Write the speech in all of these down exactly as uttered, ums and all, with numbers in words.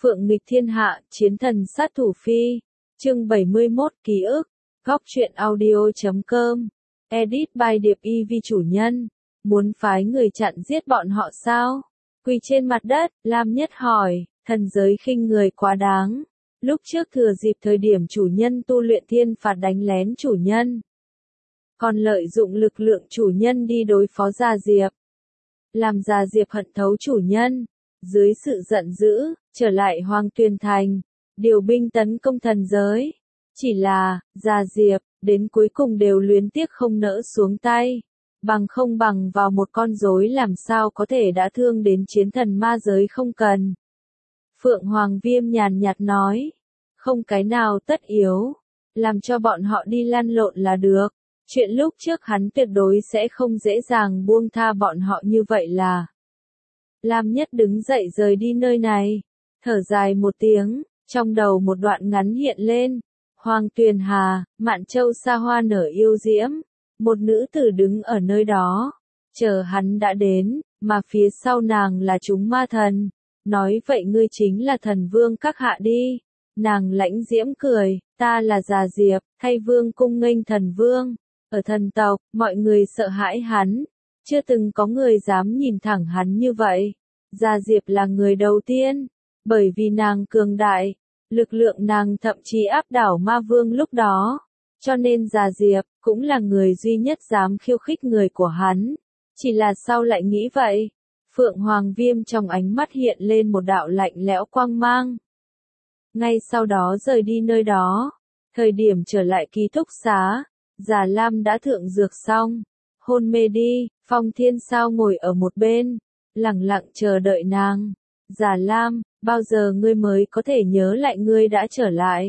Phượng nghịch thiên hạ, chiến thần sát thủ phi. Chương bảy mươi mốt ký ức. Góc truyện audio chấm com. Edit by Điệp Y Vi chủ nhân. Muốn phái người chặn giết bọn họ sao? Quỳ trên mặt đất, Lam Nhất hỏi, thần giới khinh người quá đáng. Lúc trước thừa dịp thời điểm chủ nhân tu luyện thiên phạt đánh lén chủ nhân. Còn lợi dụng lực lượng chủ nhân đi đối phó Gia Diệp. Làm Gia Diệp hận thấu chủ nhân. Dưới sự giận dữ, trở lại Hoàng Tuyền Thành, điều binh tấn công thần giới. Chỉ là, Gia Diệp, đến cuối cùng đều luyến tiếc không nỡ xuống tay. Bằng không bằng vào một con rối làm sao có thể đã thương đến chiến thần ma giới không cần. Phượng Hoàng Viêm nhàn nhạt nói, không cái nào tất yếu, làm cho bọn họ đi lăn lộn là được. Chuyện lúc trước hắn tuyệt đối sẽ không dễ dàng buông tha bọn họ như vậy là. Lam Nhất đứng dậy rời đi nơi này, thở dài một tiếng, trong đầu một đoạn ngắn hiện lên. Hoàng Tuyền Hà, Mạn Châu xa hoa nở yêu diễm, một nữ tử đứng ở nơi đó, chờ hắn đã đến, mà phía sau nàng là chúng ma thần. Nói vậy ngươi chính là thần vương các hạ đi. Nàng lãnh diễm cười, ta là Gia Diệp, thay vương cung nghênh thần vương. Ở thần tộc, mọi người sợ hãi hắn. Chưa từng có người dám nhìn thẳng hắn như vậy. Gia Diệp là người đầu tiên. Bởi vì nàng cường đại. Lực lượng nàng thậm chí áp đảo ma vương lúc đó. Cho nên Gia Diệp cũng là người duy nhất dám khiêu khích người của hắn. Chỉ là sao lại nghĩ vậy? Phượng Hoàng Viêm trong ánh mắt hiện lên một đạo lạnh lẽo quang mang. Ngay sau đó rời đi nơi đó. Thời điểm trở lại ký túc xá. Già Lam đã thượng dược xong. Hôn mê đi, Phong Thiên Sao ngồi ở một bên. Lặng lặng chờ đợi nàng. Già Lam, bao giờ ngươi mới có thể nhớ lại ngươi đã trở lại?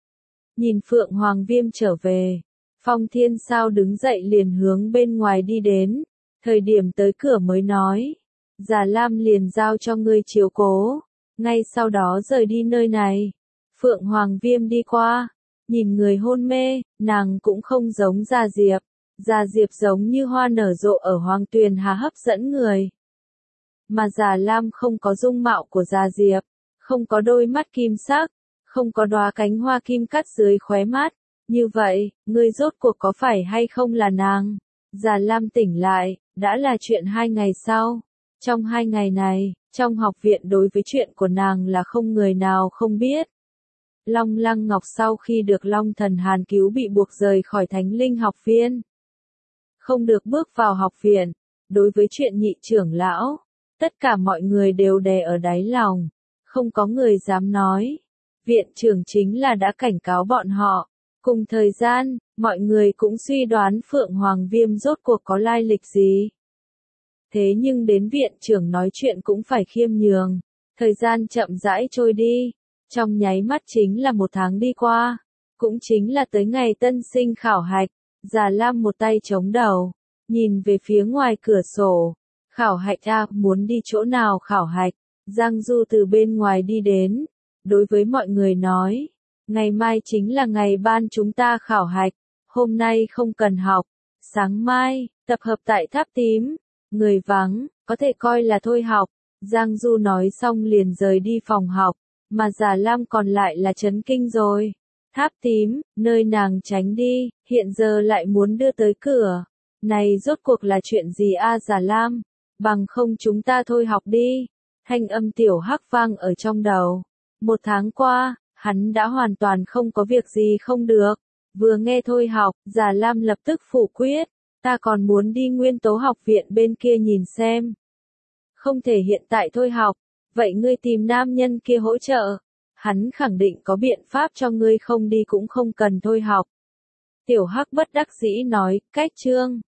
Nhìn Phượng Hoàng Viêm trở về. Phong Thiên Sao đứng dậy liền hướng bên ngoài đi đến. Thời điểm tới cửa mới nói. Già Lam liền giao cho ngươi chiếu cố. Ngay sau đó rời đi nơi này. Phượng Hoàng Viêm đi qua. Nhìn người hôn mê, nàng cũng không giống Gia Diệp. Gia Diệp giống như hoa nở rộ ở Hoàng Tuyền Hà hấp dẫn người. Mà Già Lam không có dung mạo của Gia Diệp. Không có đôi mắt kim sắc. Không có đóa cánh hoa kim cắt dưới khóe mắt. Như vậy, ngươi rốt cuộc có phải hay không là nàng? Già Lam tỉnh lại, đã là chuyện hai ngày sau. Trong hai ngày này, trong học viện đối với chuyện của nàng là không người nào không biết. Long Lăng Ngọc sau khi được Long Thần Hàn cứu bị buộc rời khỏi Thánh Linh học viên. Không được bước vào học viện. Đối với chuyện nhị trưởng lão, tất cả mọi người đều đè ở đáy lòng. Không có người dám nói. Viện trưởng chính là đã cảnh cáo bọn họ. Cùng thời gian, mọi người cũng suy đoán Phượng Hoàng Viêm rốt cuộc có lai lịch gì. Thế nhưng đến viện trưởng nói chuyện cũng phải khiêm nhường. Thời gian chậm rãi trôi đi. Trong nháy mắt chính là một tháng đi qua. Cũng chính là tới ngày tân sinh khảo hạch. Già Lam một tay chống đầu. Nhìn về phía ngoài cửa sổ. Khảo hạch à, muốn đi chỗ nào khảo hạch? Giang Du từ bên ngoài đi đến. Đối với mọi người nói. Ngày mai chính là ngày ban chúng ta khảo hạch. Hôm nay không cần học. Sáng mai, tập hợp tại tháp tím. Người vắng, có thể coi là thôi học. Giang Du nói xong liền rời đi phòng học. Mà Già Lam còn lại là chấn kinh rồi. Tháp tím, nơi nàng tránh đi, hiện giờ lại muốn đưa tới cửa. Này rốt cuộc là chuyện gì a à, Già Lam? Bằng không chúng ta thôi học đi. Thanh âm tiểu hắc vang ở trong đầu. Một tháng qua, hắn đã hoàn toàn không có việc gì không được. Vừa nghe thôi học, Già Lam lập tức phủ quyết. Ta còn muốn đi nguyên tố học viện bên kia nhìn xem. Không thể hiện tại thôi học. Vậy ngươi tìm nam nhân kia hỗ trợ. Hắn khẳng định có biện pháp cho ngươi không đi cũng không cần thôi học. Tiểu Hắc bất đắc dĩ nói, cách chương.